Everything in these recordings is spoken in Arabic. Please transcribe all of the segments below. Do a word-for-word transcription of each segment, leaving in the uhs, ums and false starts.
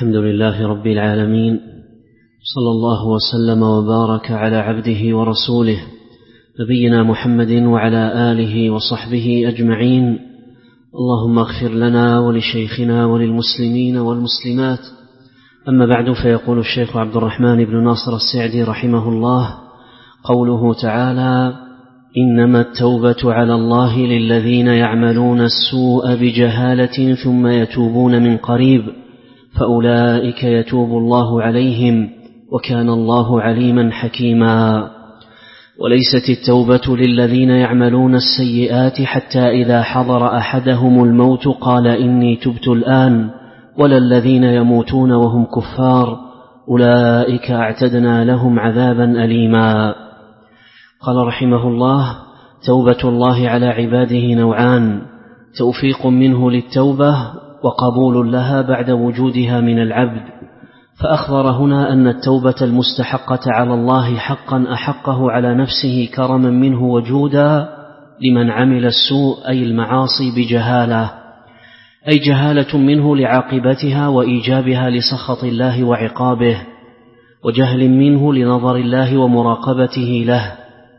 الحمد لله رب العالمين، صلى الله وسلم وبارك على عبده ورسوله نبينا محمد وعلى آله وصحبه أجمعين. اللهم اغفر لنا ولشيخنا وللمسلمين والمسلمات. أما بعد، فيقول الشيخ عبد الرحمن بن ناصر السعدي رحمه الله: قوله تعالى: إنما التوبة على الله للذين يعملون السوء بجهالة ثم يتوبون من قريب فأولئك يتوب الله عليهم وكان الله عليما حكيما. وليست التوبة للذين يعملون السيئات حتى إذا حضر أحدهم الموت قال إني تبت الآن، ولا الذين يموتون وهم كفار أولئك أعتدنا لهم عذابا أليما. قال رحمه الله: توبة الله على عباده نوعان: توفيق منه للتوبة وقبول لها بعد وجودها من العبد. فأخبر هنا أن التوبة المستحقة على الله حقا أحقه على نفسه كرما منه وجودا لمن عمل السوء أي المعاصي بجهالة، أي جهالة منه لعاقبتها وإيجابها لسخط الله وعقابه، وجهل منه لنظر الله ومراقبته له،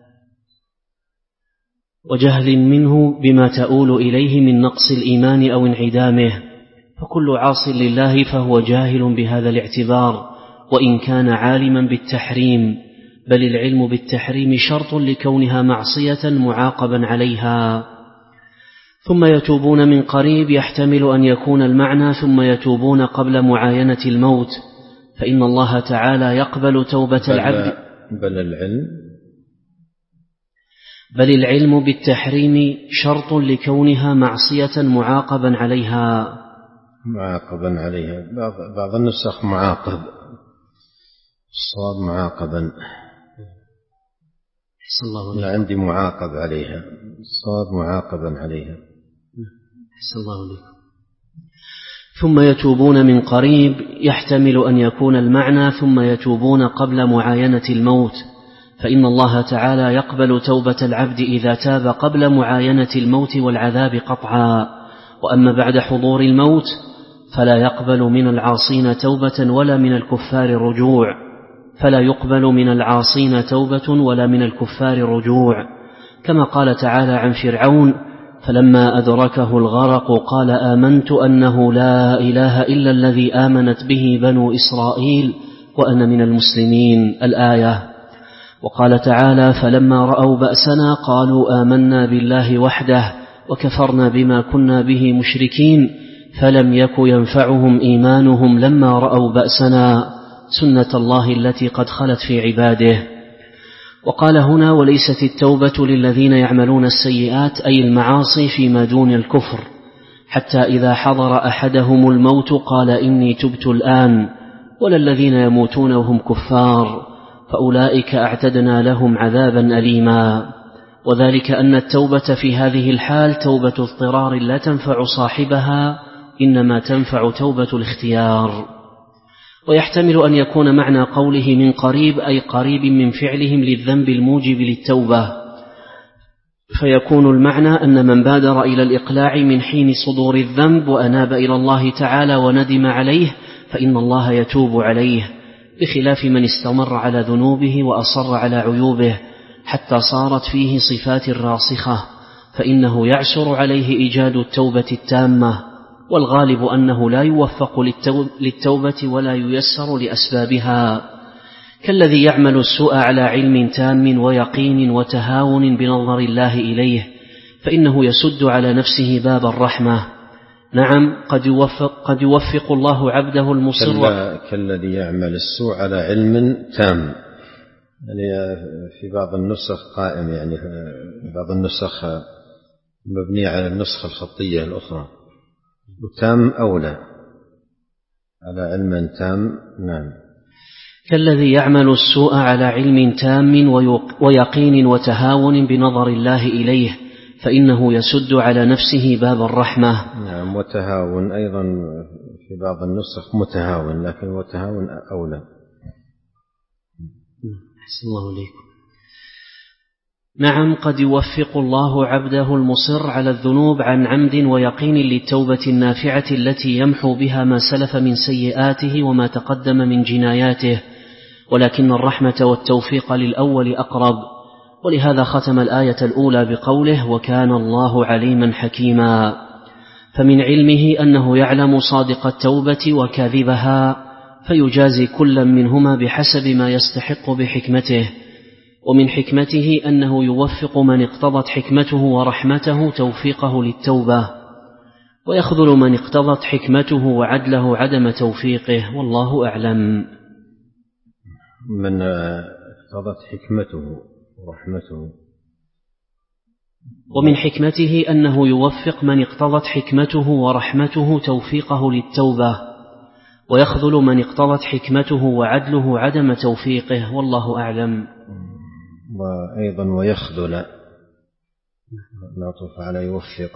وجهل منه بما تؤول إليه من نقص الإيمان أو انعدامه. فكل عاص لله فهو جاهل بهذا الاعتبار وإن كان عالما بالتحريم، بل العلم بالتحريم شرط لكونها معصية معاقبا عليها. ثم يتوبون من قريب يحتمل أن يكون المعنى ثم يتوبون قبل معاينة الموت، فإن الله تعالى يقبل توبة بل العبد بل العلم بل العلم بالتحريم شرط لكونها معصية معاقبا عليها. معاقبا عليها، بعض, بعض النسخ معاقب، الصواب معاقبا. لا عندي معاقب عليها، الصواب معاقبا عليها. أحسن الله عليكم. ثم يتوبون من قريب يحتمل أن يكون المعنى ثم يتوبون قبل معاينة الموت، فإن الله تعالى يقبل توبة العبد إذا تاب قبل معاينة الموت والعذاب قطعا، وأما بعد حضور الموت فلا يقبل من العاصين توبة ولا من الكفار رجوع فلا يقبل من العاصين توبة ولا من الكفار رجوع، كما قال تعالى عن فرعون: فلما أدركه الغرق قال آمنت أنه لا إله إلا الذي آمنت به بنو إسرائيل وأنا من المسلمين، الآية. وقال تعالى: فلما رأوا بأسنا قالوا آمنا بالله وحده وكفرنا بما كنا به مشركين فلم يك ينفعهم إيمانهم لما رأوا بأسنا سنة الله التي قد خلت في عباده. وقال هنا: وليست التوبة للذين يعملون السيئات أي المعاصي فيما دون الكفر حتى إذا حضر أحدهم الموت قال إني تبت الآن، ولا الذين يموتون وهم كفار فأولئك أعتدنا لهم عذابا أليما. وذلك أن التوبة في هذه الحال توبة اضطرار لا تنفع صاحبها، إنما تنفع توبة الاختيار. ويحتمل أن يكون معنى قوله من قريب أي قريب من فعلهم للذنب الموجب للتوبة، فيكون المعنى أن من بادر إلى الإقلاع من حين صدور الذنب وأناب إلى الله تعالى وندم عليه فإن الله يتوب عليه، بخلاف من استمر على ذنوبه وأصر على عيوبه حتى صارت فيه صفات راسخة، فإنه يعسر عليه إيجاد التوبة التامة، والغالب أنه لا يوفق للتوبة ولا ييسر لأسبابها، كالذي يعمل السوء على علم تام ويقين وتهاون بنظر الله إليه، فإنه يسد على نفسه باب الرحمة. نعم، قد يوفق, قد يوفق الله عبده المصر كالذي يعمل السوء على علم تام، يعني في بعض النسخ قائم، يعني بعض النسخ مبنية على النسخة الخطية الأخرى، وتام أولى على علم تام. نعم. كالذي يعمل السوء على علم تام ويقين وتهاون بنظر الله إليه، فإنه يسد على نفسه باب الرحمة. نعم، وتهاون أيضا في بعض النسخ متهاون، لكن وتهاون أولى. أحسن الله عليكم. نعم، قد يوفق الله عبده المصر على الذنوب عن عمد ويقين للتوبة النافعة التي يمحو بها ما سلف من سيئاته وما تقدم من جناياته، ولكن الرحمة والتوفيق للأول أقرب، ولهذا ختم الآية الأولى بقوله: وكان الله عليما حكيما. فمن علمه أنه يعلم صادق التوبة وكاذبها، فيجازي كلا منهما بحسب ما يستحق بحكمته. ومن حكمته أنه يوفق من اقتضت حكمته ورحمته توفيقه للتوبة، ويخذل من اقتضت حكمته وعدله عدم توفيقه، والله أعلم. من اقتضت حكمته ورحمته. ومن حكمته أنه يوفق من اقتضت حكمته ورحمته توفيقه للتوبة، ويخذل من اقتضت حكمته وعدله عدم توفيقه، والله أعلم. وأيضا ويخذل نعطف على يوفق.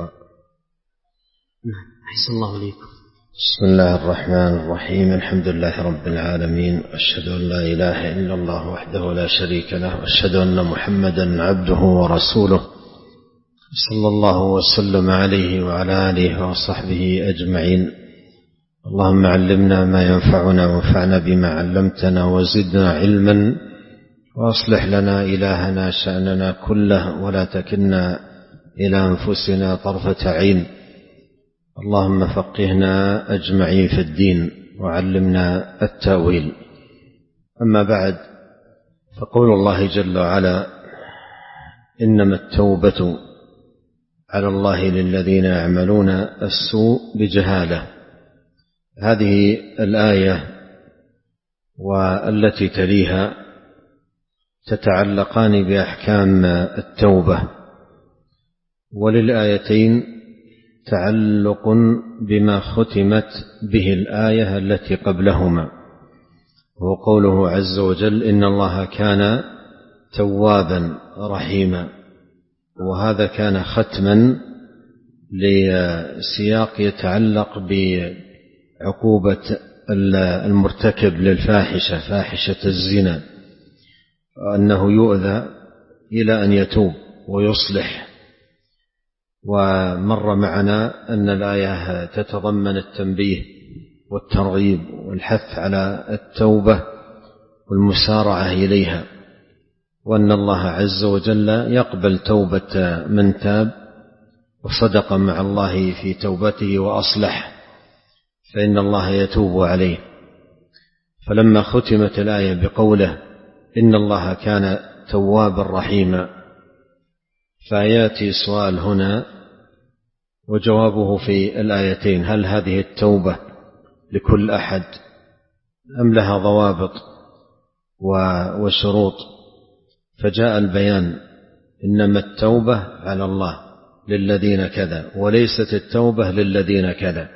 أحسن الله إليكم. بسم الله الرحمن الرحيم. الحمد لله رب العالمين، أشهد أن لا إله إلا الله وحده لا شريك له، وأشهد أن محمدا عبده ورسوله، صلى الله وسلم عليه وعلى آله وصحبه أجمعين. اللهم علمنا ما ينفعنا وانفعنا بما علمتنا وزدنا علما، وأصلح لنا إلهنا شأننا كله، ولا تكلنا إلى أنفسنا طرفة عين. اللهم فقهنا أجمعين في الدين وعلمنا التأويل. أما بعد، فقول الله جل وعلا: إنما التوبة على الله للذين يعملون السوء بجهالة. هذه الآية والتي تليها تتعلقان بأحكام التوبة، وللآيتين تعلق بما ختمت به الآية التي قبلهما، وهو قوله عز وجل: إن الله كان توابا رحيما. وهذا كان ختما لسياق يتعلق بعقوبة المرتكب للفاحشة، فاحشة الزنا، أنه يؤذى إلى أن يتوب ويصلح. ومر معنا أن الآية تتضمن التنبيه والترغيب والحث على التوبة والمسارعة إليها، وأن الله عز وجل يقبل توبة من تاب وصدق مع الله في توبته وأصلح، فإن الله يتوب عليه. فلما ختمت الآية بقوله: إن الله كان توابا رحيما، فيأتي سؤال هنا وجوابه في الآيتين: هل هذه التوبة لكل أحد أم لها ضوابط وشروط؟ فجاء البيان: إنما التوبة على الله للذين كذا، وليست التوبة للذين كذا.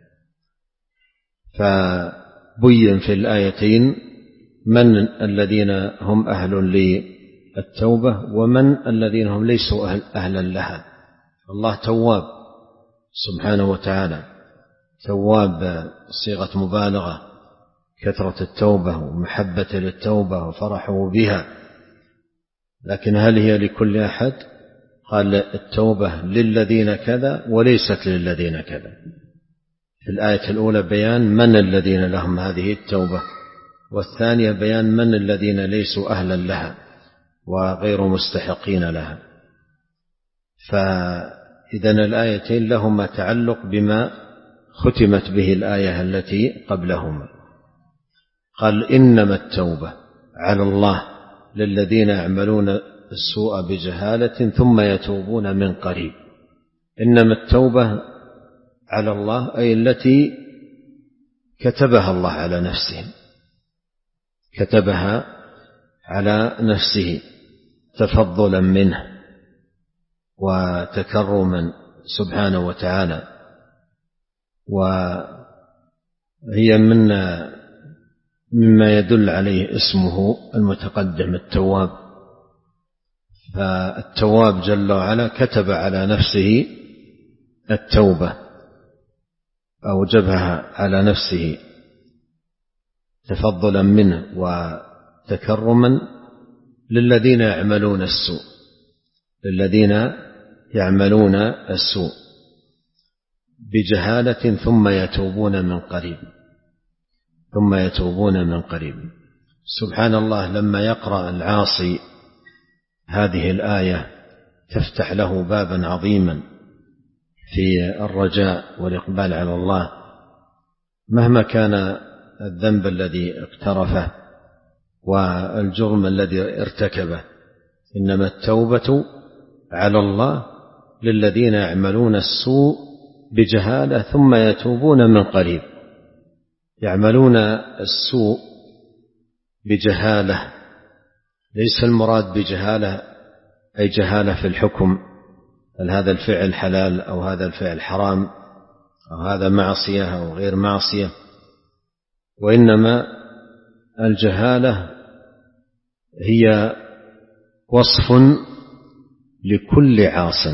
فبين في الآيتين من الذين هم أهل للتوبة ومن الذين هم ليسوا أهلا لها. الله تواب سبحانه وتعالى، تواب صيغة مبالغة، كثرة التوبة ومحبة للتوبة وفرحه بها. لكن هل هي لكل أحد؟ قال: التوبة للذين كذا وليست للذين كذا. في الآية الأولى بيان من الذين لهم هذه التوبة، والثانية بيان من الذين ليسوا أهلا لها وغير مستحقين لها. فإذن الآيتين لهما تعلق بما ختمت به الآية التي قبلهما. قال: إنما التوبة على الله للذين يعملون السوء بجهالة ثم يتوبون من قريب. إنما التوبة على الله أي التي كتبها الله على نفسه، كتبها على نفسه تفضلا منه وتكرما سبحانه وتعالى. وهي من مما يدل عليه اسمه المتقدم التواب. فالتواب جل وعلا كتب على نفسه التوبة، أوجبها على نفسه تفضلا منه وتكرما للذين يعملون السوء. للذين يعملون السوء بجهالة ثم يتوبون من قريب ثم يتوبون من قريب. سبحان الله، لما يقرأ العاصي هذه الآية تفتح له بابا عظيما في الرجاء والإقبال على الله مهما كان الذنب الذي اقترفه والجرم الذي ارتكبه. إنما التوبة على الله للذين يعملون السوء بجهالة ثم يتوبون من قريب. يعملون السوء بجهالة، ليس المراد بجهالة أي جهالة في الحكم، هل هذا الفعل حلال أو هذا الفعل حرام أو هذا معصية أو غير معصية، وإنما الجهالة هي وصف لكل عاص.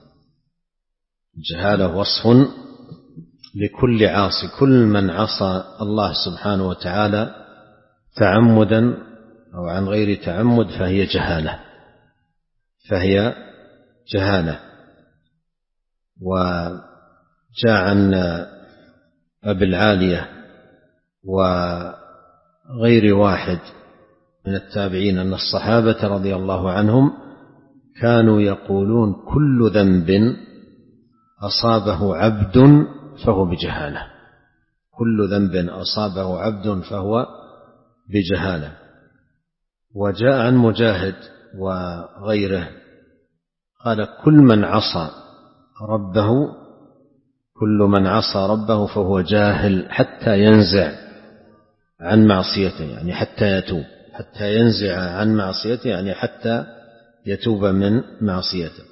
الجهالة وصف لكل عاصي، كل من عصى الله سبحانه وتعالى تعمدا أو عن غير تعمد فهي جهالة فهي جهالة. وجاء عن أبي العالية وغير واحد من التابعين أن الصحابة رضي الله عنهم كانوا يقولون كل ذنب أصابه عبد فهو بجهالة، كل ذنب أصابه عبد فهو بجهالة. وجاء عن مجاهد وغيره قال كل من عصى ربه كل من عصى ربه فهو جاهل حتى ينزع عن معصيته، يعني حتى يتوب، حتى ينزع عن معصيته يعني حتى يتوب من معصيته.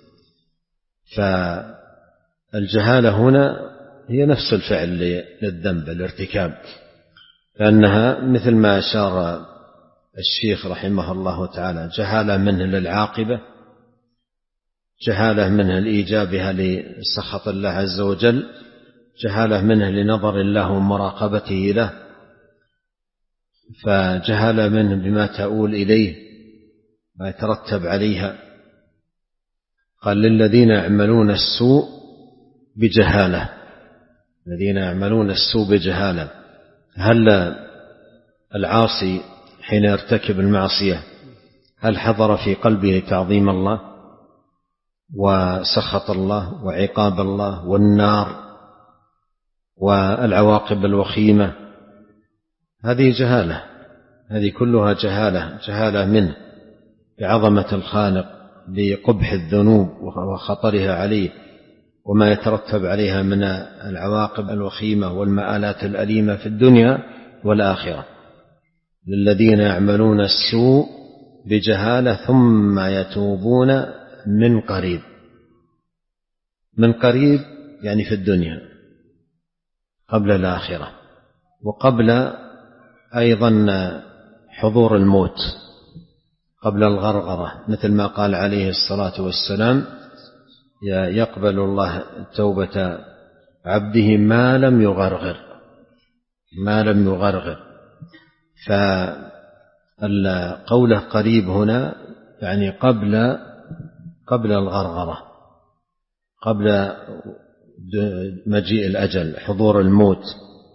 فالجهالة هنا هي نفس الفعل للذنب الارتكاب، لأنها مثل ما أشار الشيخ رحمه الله تعالى جهالة منه للعاقبة، جهالة منه لإيجابها لسخط الله عز وجل، جهالة منه لنظر الله ومراقبته له، فجهالة منه بما تؤول إليه ما يترتب عليها. قال للذين يعملون السوء بجهالة، الذين يعملون السوء بجهالة. هل العاصي حين يرتكب المعصية هل حضر في قلبه تعظيم الله وسخط الله وعقاب الله والنار والعواقب الوخيمة؟ هذه جهالة، هذه كلها جهالة، جهالة منه بعظمة الخالق، بقبح الذنوب وخطرها عليه وما يترتب عليها من العواقب الوخيمة والمآلات الأليمة في الدنيا والآخرة. للذين يعملون السوء بجهالة ثم يتوبون من قريب، من قريب يعني في الدنيا قبل الآخرة، وقبل أيضا حضور الموت، قبل الغرغرة، مثل ما قال عليه الصلاة والسلام يقبل الله توبة عبده ما لم يغرغر، ما لم يغرغر. فالقول قريب هنا يعني قبل قبل الغرغرة، قبل مجيء الأجل، حضور الموت.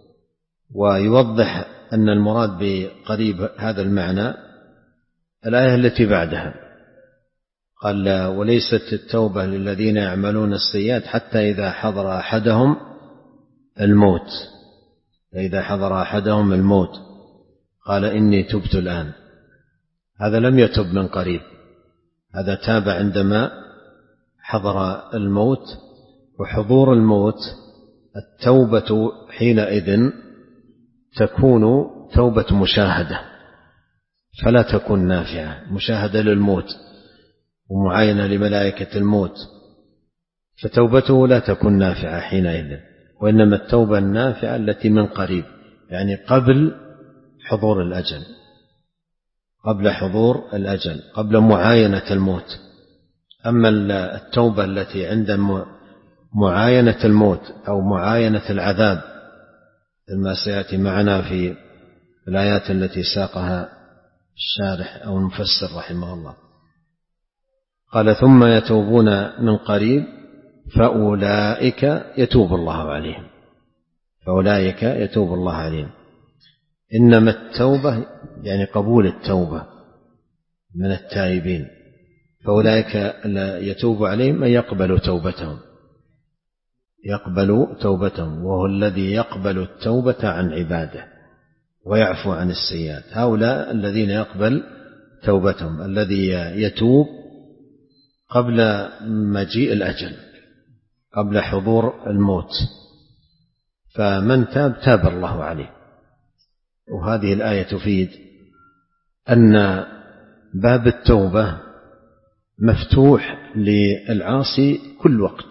ويوضح أن المراد بقريب هذا المعنى الآية التي بعدها، قال وليست التوبة للذين يعملون السيئات حتى إذا حضر أحدهم الموت، إذا حضر أحدهم الموت قال إني تبت الآن. هذا لم يتب من قريب، هذا تاب عندما حضر الموت. وحضور الموت التوبة حينئذ تكون توبة مشاهدة فلا تكون نافعة، مشاهدة للموت ومعاينة لملائكة الموت، فتوبته لا تكون نافعة حينئذ. وإنما التوبة النافعة التي من قريب، يعني قبل حضور الأجل، قبل حضور الأجل، قبل معاينة الموت. أما التوبة التي عند معاينة الموت أو معاينة العذاب ما سيأتي معنا في الآيات التي ساقها الشارح أو المفسر رحمه الله، قال ثم يتوبون من قريب فأولئك يتوب الله عليهم فأولئك يتوب الله عليهم. إنما التوبة يعني قبول التوبة من التائبين، فأولئك يتوب عليهم من يقبل توبتهم يقبل توبتهم وهو الذي يقبل التوبة عن عباده ويعفو عن السيئات. هؤلاء الذين يقبل توبتهم، الذي يتوب قبل مجيء الأجل، قبل حضور الموت، فمن تاب تاب الله عليه. وهذه الآية تفيد أن باب التوبة مفتوح للعاصي كل وقت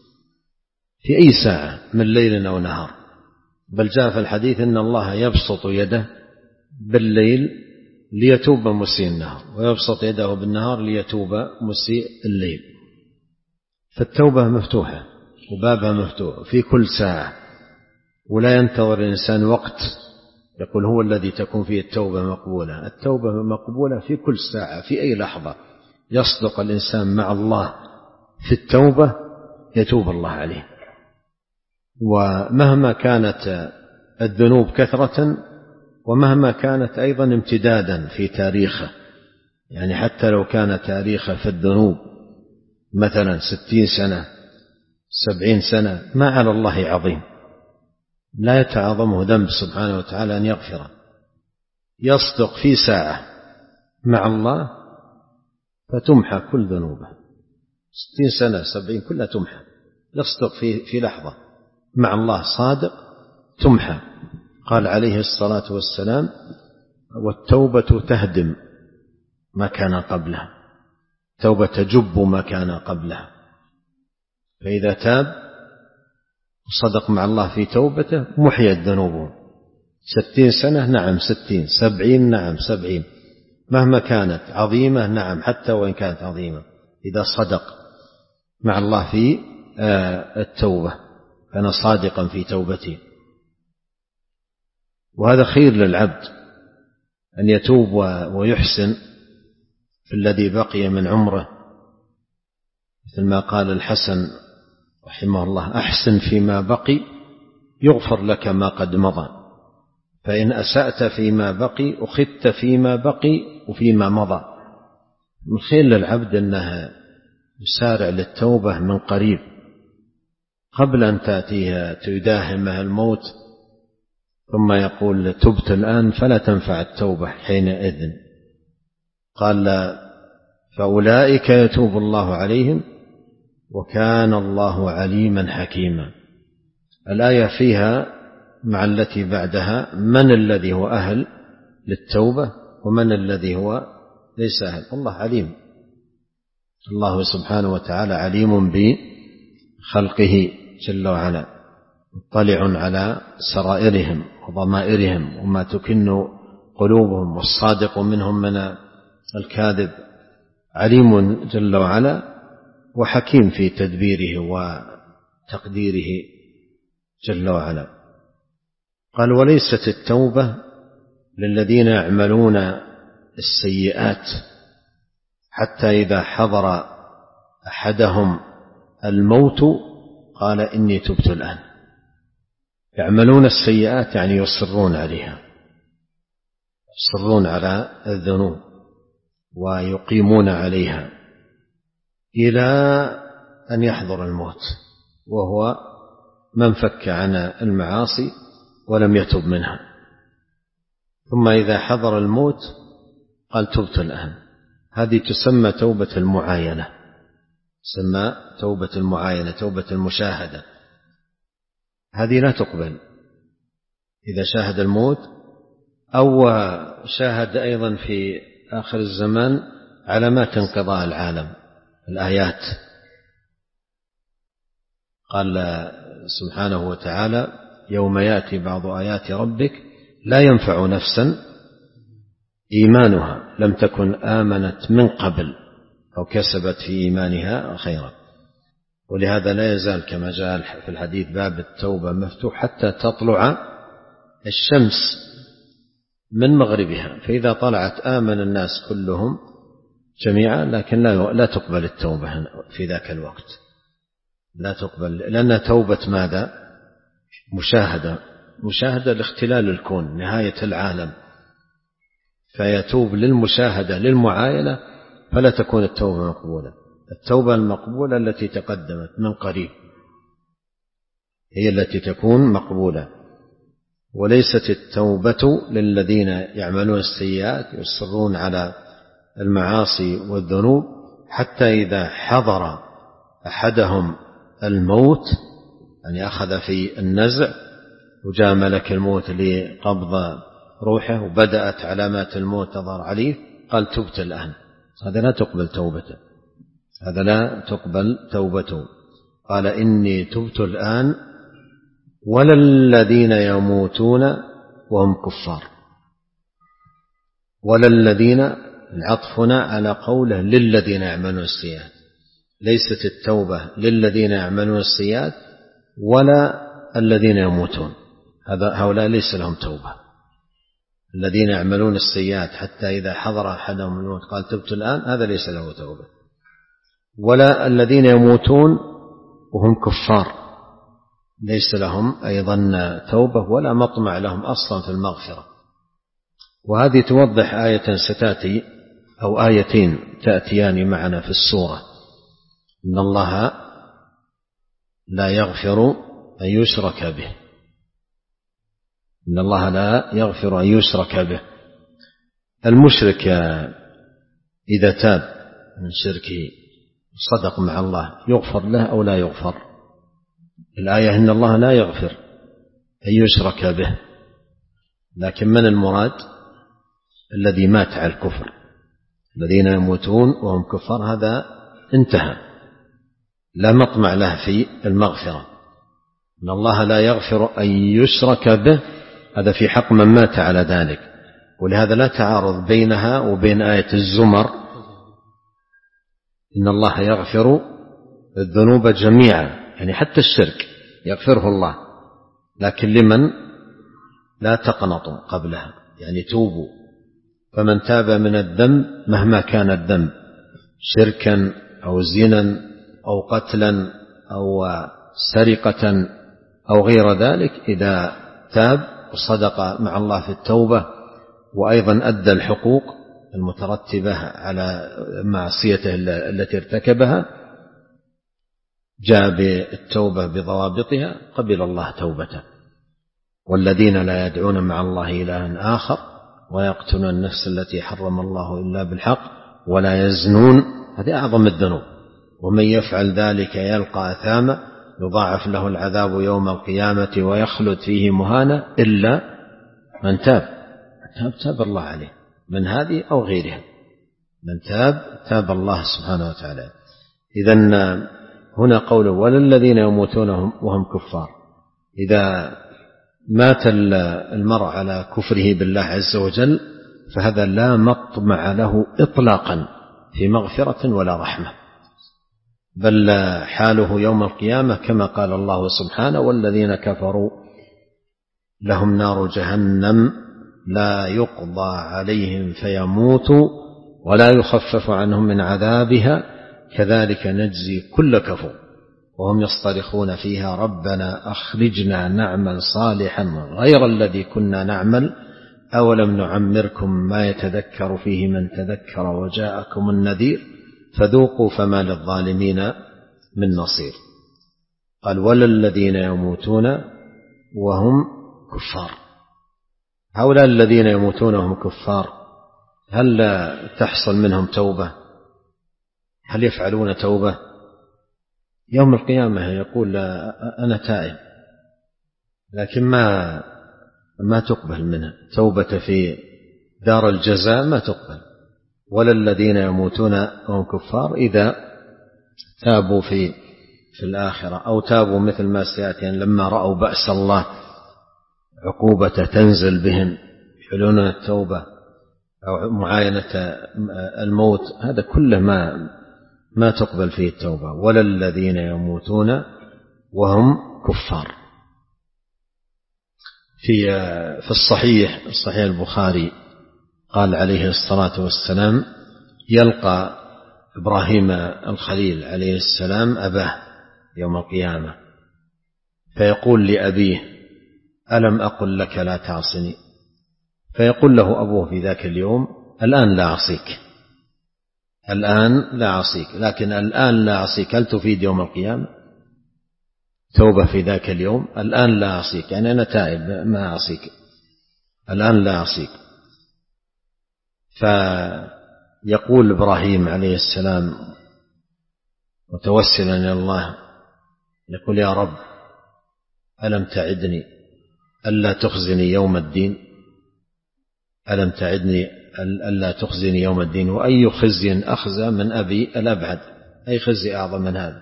في أي ساعة من ليل أو نهار، بل جاء في الحديث أن الله يبسط يده بالليل ليتوب مسيء النهار، ويبسط يده بالنهار ليتوب مسيء الليل. فالتوبة مفتوحة وبابها مفتوح في كل ساعة، ولا ينتظر الإنسان وقت يقول هو الذي تكون فيه التوبة مقبولة. التوبة مقبولة في كل ساعة، في أي لحظة يصدق الإنسان مع الله في التوبة يتوب الله عليه. ومهما كانت الذنوب كثرة، ومهما كانت أيضا امتدادا في تاريخه، يعني حتى لو كان تاريخه في الذنوب مثلا ستين سنة سبعين سنة ما على الله عظيم، لا يتعاظمه ذنب سبحانه وتعالى أن يغفره. يصدق في ساعة مع الله فتمحى كل ذنوبه، ستين سنة سبعين كلها تمحى. يصدق في, في لحظة مع الله صادق تمحى. قال عليه الصلاة والسلام والتوبة تهدم ما كان قبلها، توبة تجب ما كان قبلها. فإذا تاب وصدق مع الله في توبته محيت ذنوبه. ستين سنة نعم ستين، سبعين نعم سبعين، مهما كانت عظيمة نعم حتى وإن كانت عظيمة، إذا صدق مع الله في التوبة كان صادقا في توبته. وهذا خير للعبد أن يتوب ويحسن في الذي بقي من عمره، مثل ما قال الحسن رحمه الله أحسن فيما بقي يغفر لك ما قد مضى، فإن أسأت فيما بقي أخذت فيما بقي وفيما مضى. من خير للعبد أنه يسارع للتوبة من قريب قبل أن تأتيها تداهمها الموت ثم يقول تبت الآن فلا تنفع التوبة حينئذ. قال فأولئك يتوب الله عليهم وكان الله عليما حكيما. الآية فيها مع التي بعدها من الذي هو أهل للتوبة ومن الذي هو ليس أهل. الله عليم، الله سبحانه وتعالى عليم بخلقه جل وعلا، مطلع على سرائرهم وضمائرهم وما تكن قلوبهم، والصادق منهم من الكاذب، عليم جل وعلا وحكيم في تدبيره وتقديره جل وعلا. قال وليست التوبة للذين يعملون السيئات حتى إذا حضر أحدهم الموت قال إني تبت الآن. يعملون السيئات يعني يصرون عليها، يصرون على الذنوب ويقيمون عليها إلى أن يحضر الموت وهو من فك عن المعاصي ولم يتب منها، ثم إذا حضر الموت قال تبت الآن. هذه تسمى توبة المعاينة، تسمى توبة المعاينة، توبة المشاهدة. هذه لا تقبل إذا شاهد الموت أو شاهد أيضا في آخر الزمان علامات انقضاء العالم، الآيات. قال سبحانه وتعالى يوم يأتي بعض آيات ربك لا ينفع نفسا إيمانها لم تكن آمنت من قبل أو كسبت في إيمانها خيرا. ولهذا لا يزال كما جاء في الحديث باب التوبة مفتوح حتى تطلع الشمس من مغربها، فإذا طلعت آمن الناس كلهم جميعا، لكن لا لا تقبل التوبة في ذاك الوقت، لا تقبل، لأن توبة ماذا؟ مشاهدة، مشاهدة لاختلال الكون، نهاية العالم، فيتوب للمشاهدة للمعاينة، فلا تكون التوبة مقبولة. التوبة المقبولة التي تقدمت من قريب هي التي تكون مقبولة، وليست التوبة للذين يعملون السيئات يصرون على المعاصي والذنوب حتى إذا حضر أحدهم الموت، يعني أخذ في النزع وجاء ملك الموت لقبض روحه وبدأت علامات الموت تظهر عليه، قال تبت الآن، هذا لا تقبل توبته، هذا لا تقبل توبته. قال إني تبت الآن ولا الذين يموتون وهم كفار، ولا الذين، العطفنا على قوله للذين يعملون السيئات، ليست التوبة للذين يعملون السيئات ولا الذين يموتون، هذا هؤلاء ليس لهم توبة. الذين يعملون السيئات حتى إذا حضر أحدهم الموت قال تبت الآن، هذا ليس له توبة. ولا الذين يموتون وهم كفار، ليس لهم أيضا توبة ولا مطمع لهم أصلا في المغفرة. وهذه توضح آية ستأتي أو آيتين تأتيان معنا في السورة: إن الله لا يغفر أن يشرك به، إن الله لا يغفر أن يشرك به. المشرك إذا تاب من شركه صدق مع الله يغفر له أو لا يغفر؟ الآية إن الله لا يغفر أن يشرك به، لكن من المراد؟ الذي مات على الكفر، الذين يموتون وهم كفار، هذا انتهى، لا مطمع له في المغفرة. إن الله لا يغفر أن يشرك به، هذا في حق من مات على ذلك، ولهذا لا تعارض بينها وبين آية الزمر: إن الله يغفر الذنوب جميعا، يعني حتى الشرك يغفره الله، لكن لمن؟ لا تقنطوا قبلها، يعني توبوا. فمن تاب من الذنب مهما كان الذنب، شركا أو زنا أو قتلا أو سرقة أو غير ذلك، إذا تاب وصدق مع الله في التوبة وأيضا أدى الحقوق المترتبة على معصيته التي ارتكبها، جاء بالتوبة بضوابطها، قبل الله توبته. والذين لا يدعون مع الله إلها آخر ويقتلون النفس التي حرم الله إلا بالحق ولا يزنون، هذه أعظم الذنوب، ومن يفعل ذلك يلقى أثاما يضاعف له العذاب يوم القيامة ويخلد فيه مهانا إلا من تاب، تاب تاب الله عليه من هذه أو غيرها، من تاب تاب الله سبحانه وتعالى. إذن هنا قوله ولا الذين يموتون وهم كفار، إذا مات المرء على كفره بالله عز وجل فهذا لا مطمع له إطلاقا في مغفرة ولا رحمة، بل حاله يوم القيامة كما قال الله سبحانه: والذين كفروا لهم نار جهنم لا يقضى عليهم فيموتوا ولا يخفف عنهم من عذابها كذلك نجزي كل كفور وهم يصطرخون فيها ربنا أخرجنا نعمل صالحا غير الذي كنا نعمل أولم نعمركم ما يتذكر فيه من تذكر وجاءكم النذير فذوقوا فما للظالمين من نصير. قال ولا الذين يموتون وهم كفار، هؤلاء الذين يموتون وهم كفار هل تحصل منهم توبة؟ هل يفعلون توبة؟ يوم القيامة يقول أنا تائب، لكن ما ما تقبل منه توبة في دار الجزاء، ما تقبل. ولا الذين يموتون وهم كفار إذا تابوا في في الآخرة أو تابوا مثل ما سيأتي لما رأوا بأس الله عقوبة تنزل بهم يحلون التوبة أو معاينة الموت، هذا كله ما ما تقبل فيه التوبة. ولا الذين يموتون وهم كفار. في في الصحيح الصحيح البخاري قال عليه الصلاة والسلام: يلقى إبراهيم الخليل عليه السلام أباه يوم القيامة فيقول لأبيه ألم أقل لك لا تعصني؟ فيقول له أبوه في ذاك اليوم الآن لا أعصيك، الآن لا أعصيك، لكن الآن لا أعصيك هل تفيد يوم القيامة؟ توبة في ذاك اليوم، الآن لا أعصيك يعني أنا تائب ما أعصيك، الآن لا أعصيك. فيقول إبراهيم عليه السلام متوسلا إلى الله يقول يا رب ألم تعدني ألا تخزني يوم الدين؟ ألم تعدني ألا تخزني يوم الدين؟ وأي خزي أخزى من أبي الأبعد، أي خزي أعظم من هذا؟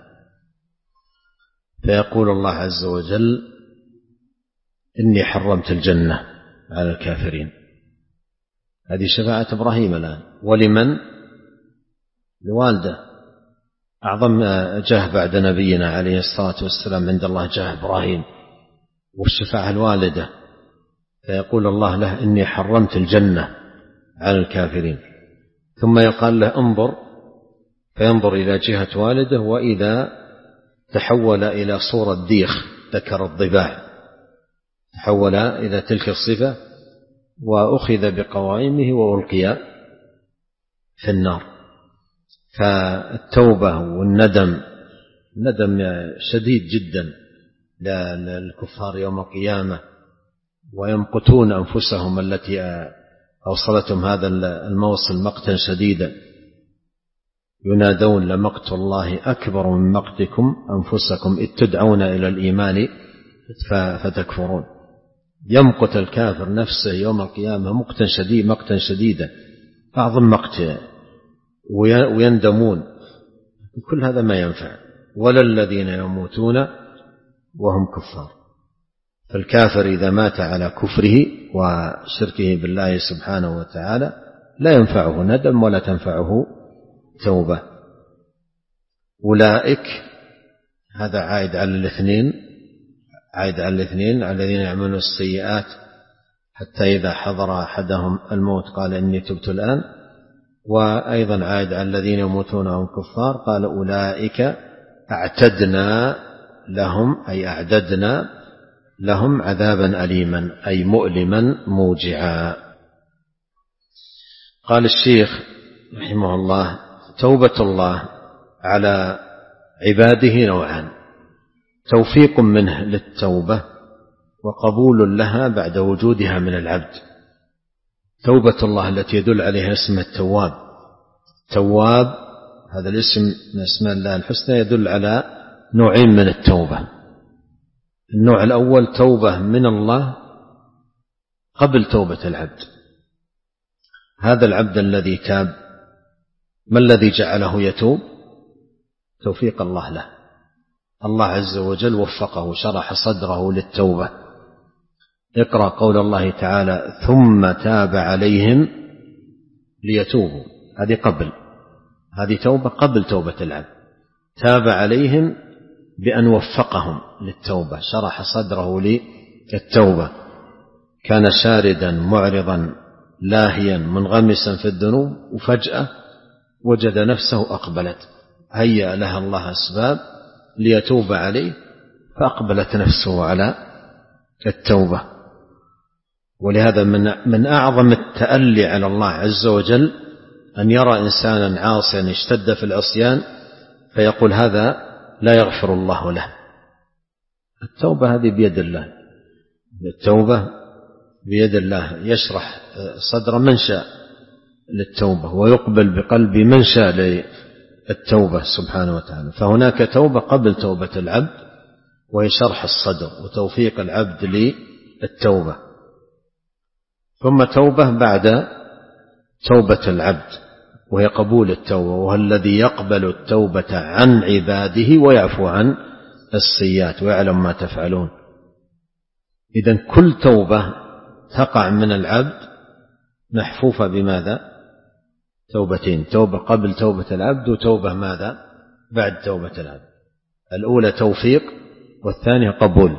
فيقول الله عز وجل إني حرمت الجنة على الكافرين. هذه شفاعة إبراهيم الآن، ولمن؟ لوالده. أعظم جاه بعد نبينا عليه الصلاة والسلام عند الله جاه إبراهيم، والشفاعة الوالدة. فيقول الله له إني حرمت الجنة على الكافرين، ثم يقال له انظر، فينظر إلى جهة والده، وإذا تحول إلى صورة ديخ ذكر الضباع، تحول إلى تلك الصفة وأخذ بقوائمه وألقي في النار. فالتوبة والندم، ندم شديد جدا للكفار يوم القيامة، ويمقتون أنفسهم التي أوصلتهم هذا الموصل مقتا شديدا، ينادون لمقت الله أكبر من مقتكم أنفسكم إذ تدعون إلى الإيمان فتكفرون. يمقت الكافر نفسه يوم القيامة مقتا شديد مقتا شديدا أعظم مقت، ويندمون. كل هذا ما ينفع، ولا الذين يموتون وهم كفار. فالكافر إذا مات على كفره وشركه بالله سبحانه وتعالى لا ينفعه ندم ولا تنفعه توبة. أولئك، هذا عائد على الاثنين، عائد على الاثنين على الذين يعملون السيئات حتى إذا حضر أحدهم الموت قال إني تبت الآن، وأيضا عائد على الذين يموتون وهم كفار قال أولئك أعتدنا لهم، أي أعددنا لهم عذابا أليما، أي مؤلما موجعا. قال الشيخ رحمه الله توبة الله على عباده نوعان: توفيق منه للتوبة وقبول لها بعد وجودها من العبد. توبة الله التي يدل عليها اسم التواب، تواب هذا الاسم من اسماء الله الحسنى يدل على نوعين من التوبة. النوع الأول توبة من الله قبل توبة العبد. هذا العبد الذي تاب ما الذي جعله يتوب؟ توفيق الله له، الله عز وجل وفقه شرح صدره للتوبة. اقرأ قول الله تعالى ثم تاب عليهم ليتوبوا، هذه قبل، هذه توبة قبل توبة العبد. تاب عليهم بأن وفقهم للتوبة، شرح صدره للتوبة. كان شاردا معرضا لاهيا منغمسا في الذنوب، وفجأة وجد نفسه أقبلت، هيأ لها الله أسباب ليتوب عليه، فأقبلت نفسه على التوبة. ولهذا من من أعظم التألي على الله عز وجل أن يرى إنسانا عاصيا اشتد في العصيان فيقول هذا لا يغفر الله له. التوبة هذه بيد الله، التوبة بيد الله، يشرح صدر من شاء للتوبة ويقبل بقلب من شاء للتوبة سبحانه وتعالى. فهناك توبة قبل توبة العبد وهي شرح الصدر وتوفيق العبد للتوبة، ثم توبة بعد توبة العبد وهي قبول التوبة، وهو الذي يقبل التوبة عن عباده ويعفو عن السيئات ويعلم ما تفعلون. إذن كل توبة تقع من العبد محفوفة بماذا؟ توبتين: توبة قبل توبة العبد، وتوبة ماذا؟ بعد توبة العبد. الأولى توفيق والثانية قبول.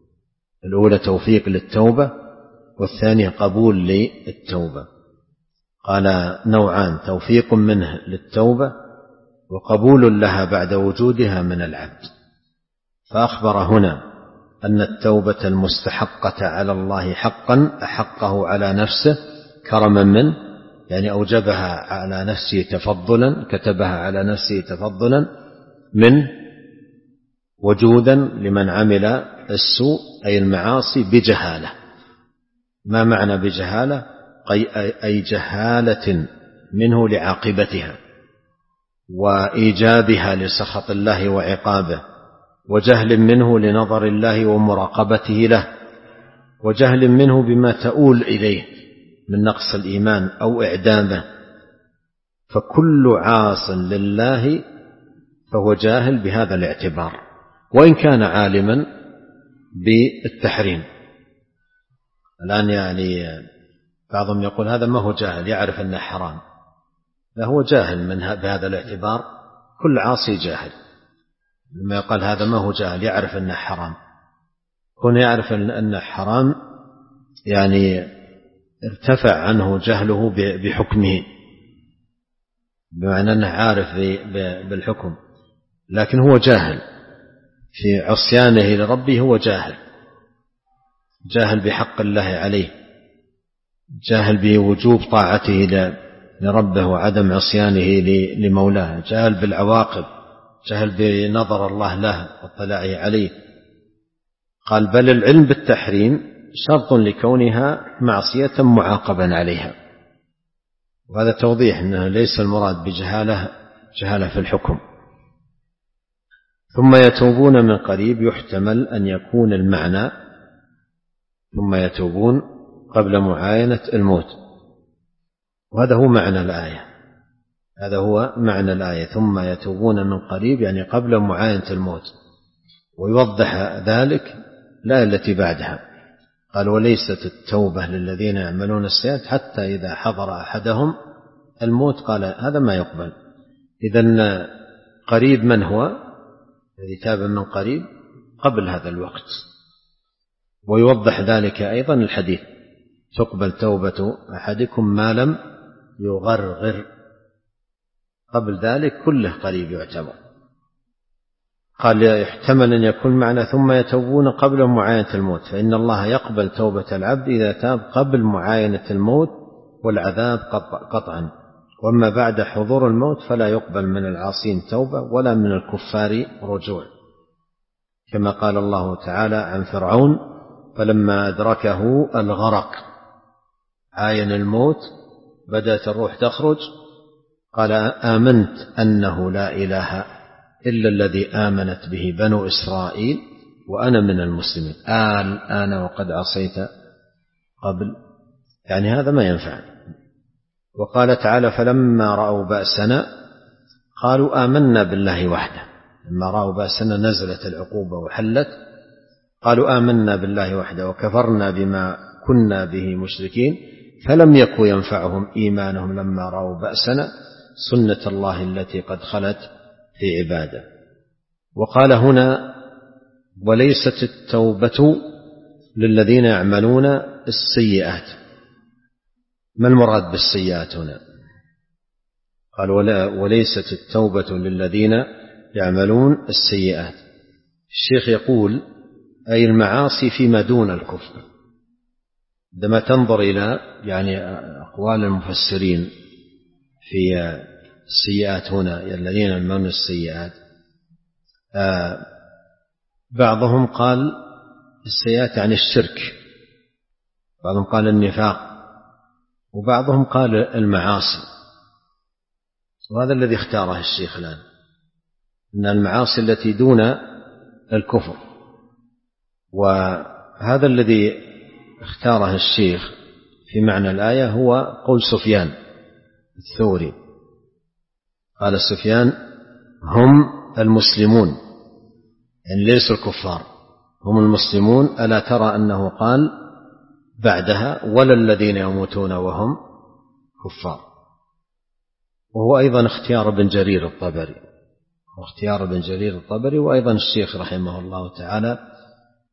الأولى توفيق للتوبة والثانية قبول للتوبة. قال نوعان: توفيق منه للتوبة وقبول لها بعد وجودها من العبد. فأخبر هنا أن التوبة المستحقة على الله حقا أحقه على نفسه كرما منه، يعني أوجبها على نفسه تفضلا، كتبها على نفسه تفضلا منه، وجودا لمن عمل السوء أي المعاصي بجهالة. ما معنى بجهالة؟ أي جهالة منه لعاقبتها وإيجابها لسخط الله وعقابه، وجهل منه لنظر الله ومراقبته له، وجهل منه بما تؤول إليه من نقص الإيمان أو إعدامه. فكل عاص لله فهو جاهل بهذا الاعتبار، وإن كان عالما بالتحريم. الآن يعني بعضهم يقول هذا ما هو جاهل، يعرف أنه حرام. لا، هو جاهل من بهذا الاعتبار. كل عاصي جاهل. لما يقال هذا ما هو جاهل، يعرف أنه حرام، هنا يعرف أنه حرام يعني ارتفع عنه جهله بحكمه، بمعنى أنه عارف بالحكم، لكن هو جاهل في عصيانه لربه. هو جاهل جاهل بحق الله عليه، جاهل بوجوب طاعته لربه وعدم عصيانه لمولاه، جاهل بالعواقب، جاهل بنظر الله له واطلاعه عليه. قال بل العلم بالتحريم شرط لكونها معصية معاقبا عليها. وهذا توضيح أنه ليس المراد بجهالة جهالة في الحكم. ثم يتوبون من قريب، يحتمل أن يكون المعنى ثم يتوبون قبل معاينة الموت، وهذا هو معنى الآية. هذا هو معنى الآية: ثم يتوبون من قريب، يعني قبل معاينة الموت. ويوضح ذلك الآية التي بعدها، قال وليست التوبة للذين يعملون السيئات حتى إذا حضر أحدهم الموت قال هذا ما يقبل. إذن قريب من هو؟ الذي تاب من قريب قبل هذا الوقت. ويوضح ذلك أيضا الحديث: تقبل توبة أحدكم ما لم يغرغر. قبل ذلك كله قريب يعتبر. قال يحتمل أن يكون معنى ثم يتوبون قبل معاينة الموت، فإن الله يقبل توبة العبد إذا تاب قبل معاينة الموت والعذاب قطعا، وأما بعد حضور الموت فلا يقبل من العاصين توبة ولا من الكفار رجوع، كما قال الله تعالى عن فرعون: فلما أدركه الغرق عاين الموت بدأت الروح تخرج قال آمنت أنه لا إله إلا الذي آمنت به بنو إسرائيل وأنا من المسلمين. آل آن وقد عصيت قبل، يعني هذا ما ينفع. وقال تعالى: فلما رأوا بأسنا قالوا آمنا بالله وحده. لما رأوا بأسنا نزلت العقوبة وحلت، قالوا آمنا بالله وحده وكفرنا بما كنا به مشركين، فلم يكن ينفعهم إيمانهم لما رأوا بأسنا سنة الله التي قد خلت في عباده. وقال هنا: وليست التوبة للذين يعملون السيئات. ما المراد بالسيئات هنا؟ قال: وليست التوبة للذين يعملون السيئات. الشيخ يقول: أي المعاصي فيما دون الكفر. عندما تنظر إلى يعني أقوال المفسرين في السيئات هنا، الذين يعملون السيئات، آه بعضهم قال السيئات عن الشرك، بعضهم قال النفاق، وبعضهم قال المعاصي. وهذا الذي اختاره الشيخ الآن، أن المعاصي التي دون الكفر. وهذا الذي اختاره الشيخ في معنى الآية هو قول سفيان الثوري. قال سفيان: هم المسلمون، يعني ليسوا الكفار، هم المسلمون. ألا ترى أنه قال بعدها: ولا الذين يموتون وهم كفار. وهو أيضا اختيار ابن جرير الطبري، واختيار ابن جرير الطبري وأيضا الشيخ رحمه الله تعالى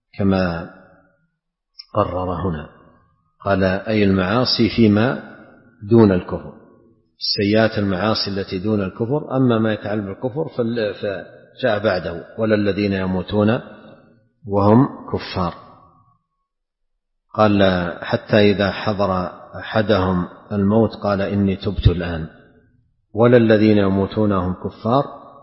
كما قرر هنا. قال: أي المعاصي فيما دون الكفر، السيئات المعاصي التي دون الكفر. أما ما يتعلق بالكفر فجاء بعده ولا الذين يموتون وهم كفار. قال حتى إذا حضر أحدهم الموت قال إني تبت الآن، ولا الذين يموتون وهم كفار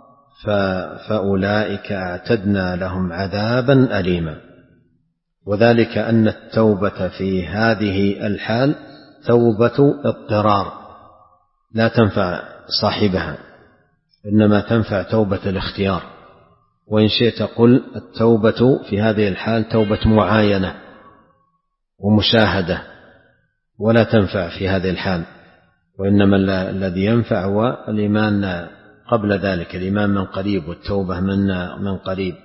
فأولئك أعتدنا لهم عذابا أليما. وذلك أن التوبة في هذه الحال توبة اضطرار لا تنفع صاحبها، إنما تنفع توبة الاختيار. وإن شئت قل التوبة في هذه الحال توبة معاينة ومشاهدة، ولا تنفع في هذه الحال، وإنما الذي ينفع هو الإيمان قبل ذلك، الإيمان من قريب والتوبة من من قريب.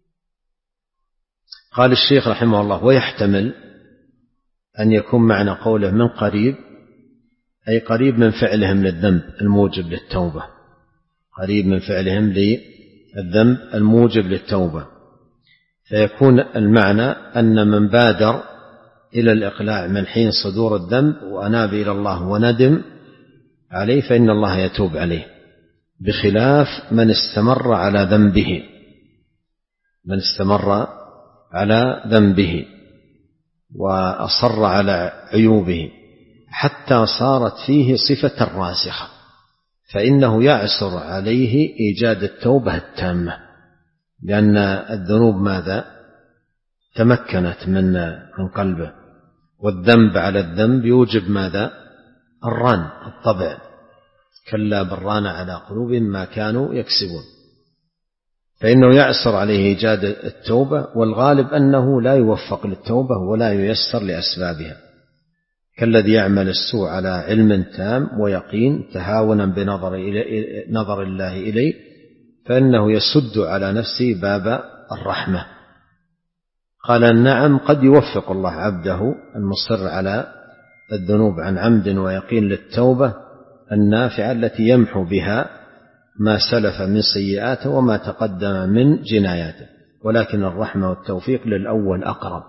قال الشيخ رحمه الله: ويحتمل أن يكون معنى قوله من قريب أي قريب من فعلهم للذنب الموجب للتوبة، قريب من فعلهم للذنب الموجب للتوبة، فيكون المعنى أن من بادر إلى الإقلاع من حين صدور الذنب وأناب إلى الله وندم عليه فإن الله يتوب عليه، بخلاف من استمر على ذنبه من استمر على ذنبه وأصر على عيوبه حتى صارت فيه صفة راسخة، فإنه يعسر عليه إيجاد التوبة التامة، لأن الذنوب ماذا تمكنت من من قلبه، والذنب على الذنب يوجب ماذا الران الطبع، كلا بران على قلوبهم ما كانوا يكسبون، فإنه يعسر عليه إيجاد التوبة، والغالب أنه لا يوفق للتوبة ولا ييسر لأسبابها، كالذي يعمل السوء على علم تام ويقين تهاونا بنظر إلي نظر الله إليه، فإنه يسد على نفسه باب الرحمة. قال نعم، قد يوفق الله عبده المصر على الذنوب عن عمد ويقين للتوبة النافعة التي يمحو بها ما سلف من سيئاته وما تقدم من جناياته، ولكن الرحمة والتوفيق للأول أقرب.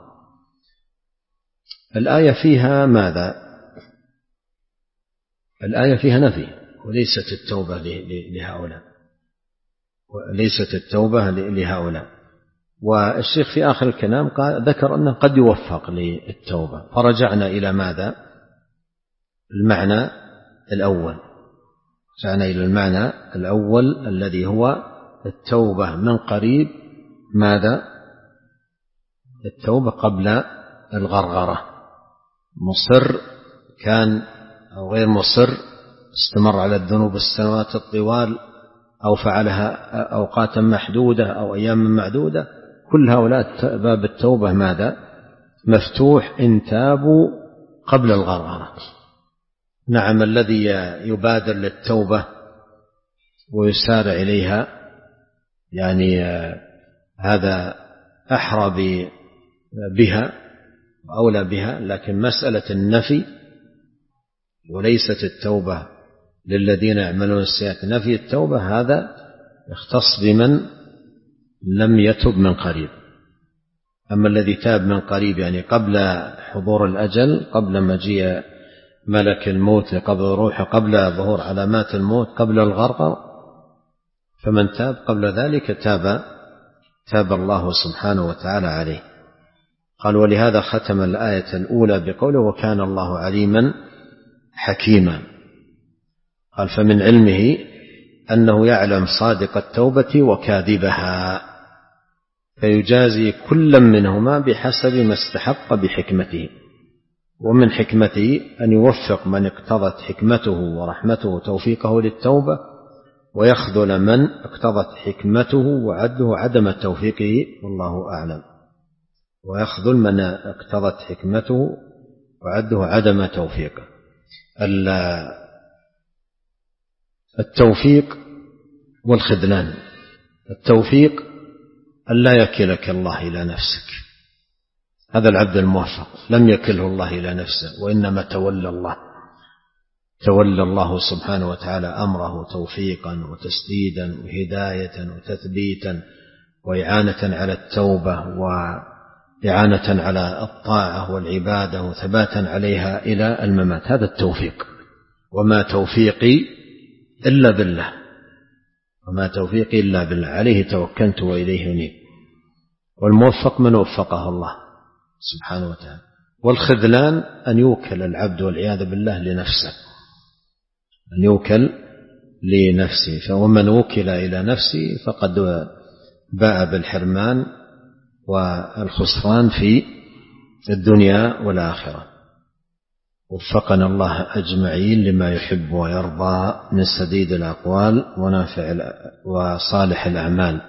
الآية فيها ماذا؟ الآية فيها نفي، وليست التوبة لهؤلاء وليست التوبة لهؤلاء والشيخ في آخر الكلام قال ذكر أنه قد يوفق للتوبة، فرجعنا إلى ماذا؟ المعنى الأول رجعنا إلى المعنى الأول الذي هو التوبة من قريب، ماذا؟ التوبة قبل الغرغرة، مصر كان أو غير مصر، استمر على الذنوب السنوات الطوال أو فعلها أوقاتا محدودة أو أيام معدودة، كل هؤلاء باب التوبة ماذا؟ مفتوح إن تابوا قبل الغرغرة. نعم، الذي يبادر للتوبة ويسارع إليها يعني هذا أحرى بها وأولى بها، لكن مسألة النفي وليست التوبة للذين يعملون السيئات، نفي التوبة هذا يختص بمن لم يتب من قريب. أما الذي تاب من قريب يعني قبل حضور الأجل، قبل مجيء ملك الموت لقبض روحه، قبل ظهور علامات الموت، قبل الغرقر، فمن تاب قبل ذلك تاب تاب الله سبحانه وتعالى عليه. قال ولهذا ختم الآية الأولى بقوله وكان الله عليما حكيما. قال فمن علمه أنه يعلم صادق التوبة وكاذبها، فيجازي كل منهما بحسب ما استحق بحكمته، ومن حكمته أن يوفق من اقتضت حكمته ورحمته توفيقه للتوبة، ويخذل من اقتضت حكمته وعده عدم توفيقه، والله أعلم. ويخذل من اقتضت حكمته وعده عدم توفيقه. التوفيق والخذلان، التوفيق أن لا يكلك الله إلى نفسك، هذا العبد الموفق لم يكله الله إلى نفسه، وإنما تولى الله تولى الله سبحانه وتعالى أمره توفيقا وتسديدا وهداية وتثبيتا وإعانة على التوبة وإعانة على الطاعة والعبادة وثباتا عليها إلى الممات، هذا التوفيق. وما توفيقي إلا بالله وما توفيقي إلا بالله عليه توكلت وإليه أنيب. والموفق من وفقه الله سبحانه وتعالى. والخذلان أن يوكل العبد والعياذ بالله لنفسه أن يوكل لنفسه فومن وكل إلى نفسه فقد باء بالحرمان والخسران في الدنيا والآخرة. وفقنا الله أجمعين لما يحب ويرضى من سديد الأقوال ونافع وصالح الأعمال،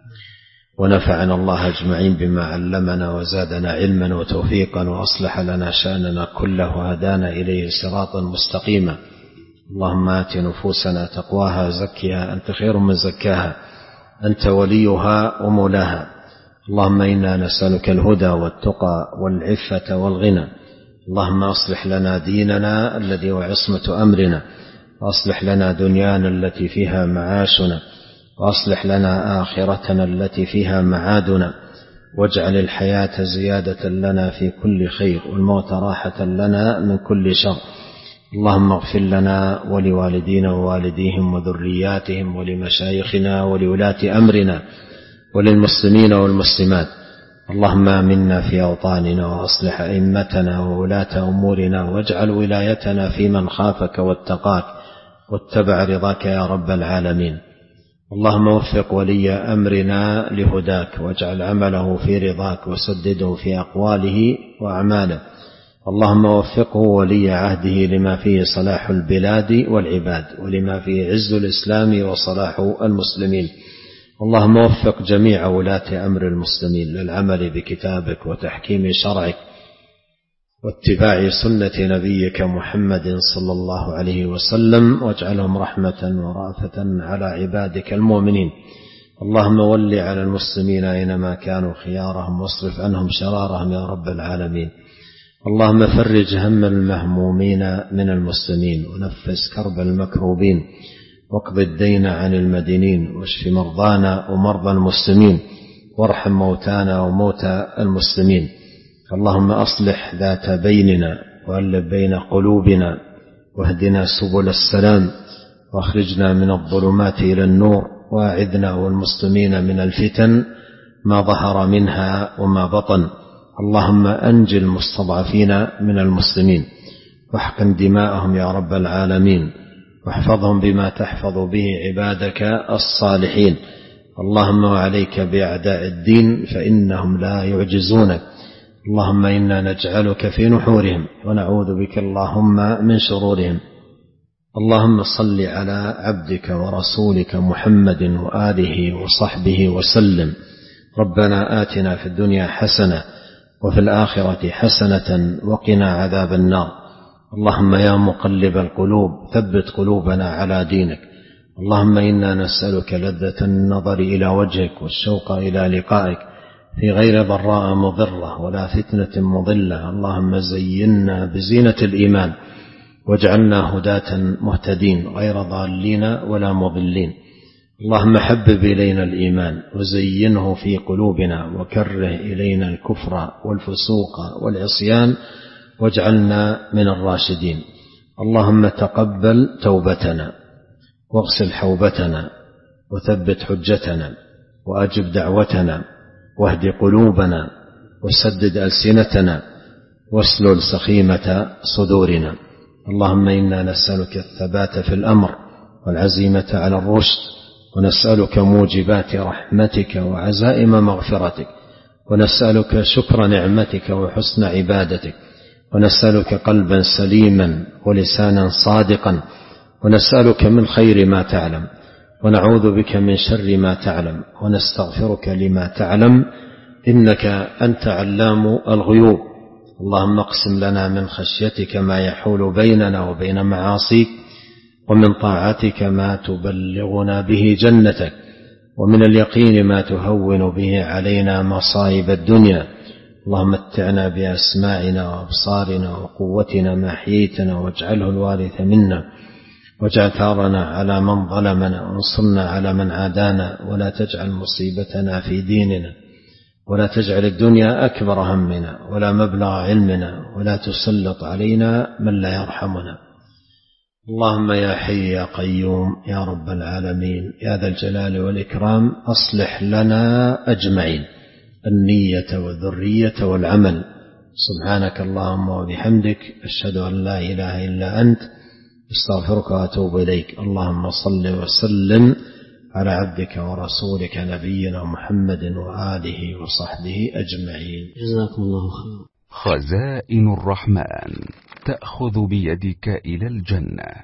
ونفعنا الله أجمعين بما علمنا وزادنا علما وتوفيقا وأصلح لنا شأننا كله وهدانا إليه صراطا مستقيما. اللهم آت نفوسنا تقواها زكها أنت خير من زكاها أنت وليها ومولاها. اللهم إنا نسألك الهدى والتقى والعفة والغنى. اللهم أصلح لنا ديننا الذي هو عصمة أمرنا، وأصلح لنا دنيانا التي فيها معاشنا، وأصلح لنا آخرتنا التي فيها معادنا، واجعل الحياة زيادة لنا في كل خير والموت راحة لنا من كل شر. اللهم اغفر لنا ولوالدينا ووالديهم وذرياتهم ولمشايخنا ولولاة أمرنا وللمسلمين والمسلمات. اللهم آمنا في أوطاننا وأصلح أئمتنا وولاة أمورنا، واجعل ولايتنا في من خافك واتقاك واتبع رضاك يا رب العالمين. اللهم وفق ولي أمرنا لهداك، واجعل عمله في رضاك، وسدده في أقواله وأعماله. اللهم وفقه ولي عهده لما فيه صلاح البلاد والعباد، ولما فيه عز الإسلام وصلاح المسلمين. اللهم وفق جميع ولاة أمر المسلمين للعمل بكتابك وتحكيم شرعك واتباع سنة نبيك محمد صلى الله عليه وسلم، واجعلهم رحمة ورأفة على عبادك المؤمنين. اللهم ول على المسلمين أينما كانوا خيارهم، واصرف عنهم شرارهم يا رب العالمين. اللهم فرج هم المهمومين من المسلمين، ونفس كرب المكروبين، واقض الدين عن المدينين، واشف مرضانا ومرضى المسلمين، وارحم موتانا وموتى المسلمين. اللهم أصلح ذات بيننا، وألف بين قلوبنا، واهدنا سبل السلام، واخرجنا من الظلمات إلى النور، واعذنا والمسلمين من الفتن ما ظهر منها وما بطن. اللهم أنجِ المستضعفين من المسلمين، واحقن دماءهم يا رب العالمين، واحفظهم بما تحفظ به عبادك الصالحين. اللهم وعليك بأعداء الدين فإنهم لا يعجزونك. اللهم إنا نجعلك في نحورهم، ونعوذ بك اللهم من شرورهم. اللهم صل على عبدك ورسولك محمد وآله وصحبه وسلم. ربنا آتنا في الدنيا حسنة وفي الآخرة حسنة وقنا عذاب النار. اللهم يا مقلب القلوب ثبت قلوبنا على دينك. اللهم إنا نسألك لذة النظر إلى وجهك والشوق إلى لقائك في غير ضراء مضرة ولا فتنة مضلة. اللهم زينا بزينة الإيمان، واجعلنا هداة مهتدين غير ضالين ولا مضلين. اللهم حبب إلينا الإيمان وزينه في قلوبنا، وكره إلينا الكفر والفسوق والعصيان، واجعلنا من الراشدين. اللهم تقبل توبتنا، واغسل حوبتنا، وثبت حجتنا، وأجب دعوتنا، واهد قلوبنا، وسدد ألسنتنا، واسلل سخيمة صدورنا. اللهم إنا نسألك الثبات في الأمر والعزيمة على الرشد، ونسألك موجبات رحمتك وعزائم مغفرتك، ونسألك شكر نعمتك وحسن عبادتك، ونسألك قلبا سليما ولسانا صادقا، ونسألك من خير ما تعلم، ونعوذ بك من شر ما تعلم، ونستغفرك لما تعلم، إنك أنت علام الغيوب. اللهم اقسم لنا من خشيتك ما يحول بيننا وبين معاصيك، ومن طاعتك ما تبلغنا به جنتك، ومن اليقين ما تهون به علينا مصائب الدنيا. اللهم متعنا بأسماعنا وأبصارنا وقوتنا ما أحييتنا، واجعله الوارث منا، واجعل ثارنا على من ظلمنا، وانصرنا على من عادانا، ولا تجعل مصيبتنا في ديننا، ولا تجعل الدنيا أكبر همنا ولا مبلغ علمنا، ولا تسلط علينا من لا يرحمنا. اللهم يا حي يا قيوم يا رب العالمين يا ذا الجلال والإكرام أصلح لنا أجمعين النية والذرية والعمل. سبحانك اللهم وبحمدك أشهد أن لا إله إلا أنت استغفرك وأتوب إليك. اللهم صل وسلم على عبدك ورسولك نبينا محمد وآله وصحبه أجمعين. جزاكم الله خير. خزائن الرحمن تأخذ بيدك إلى الجنة.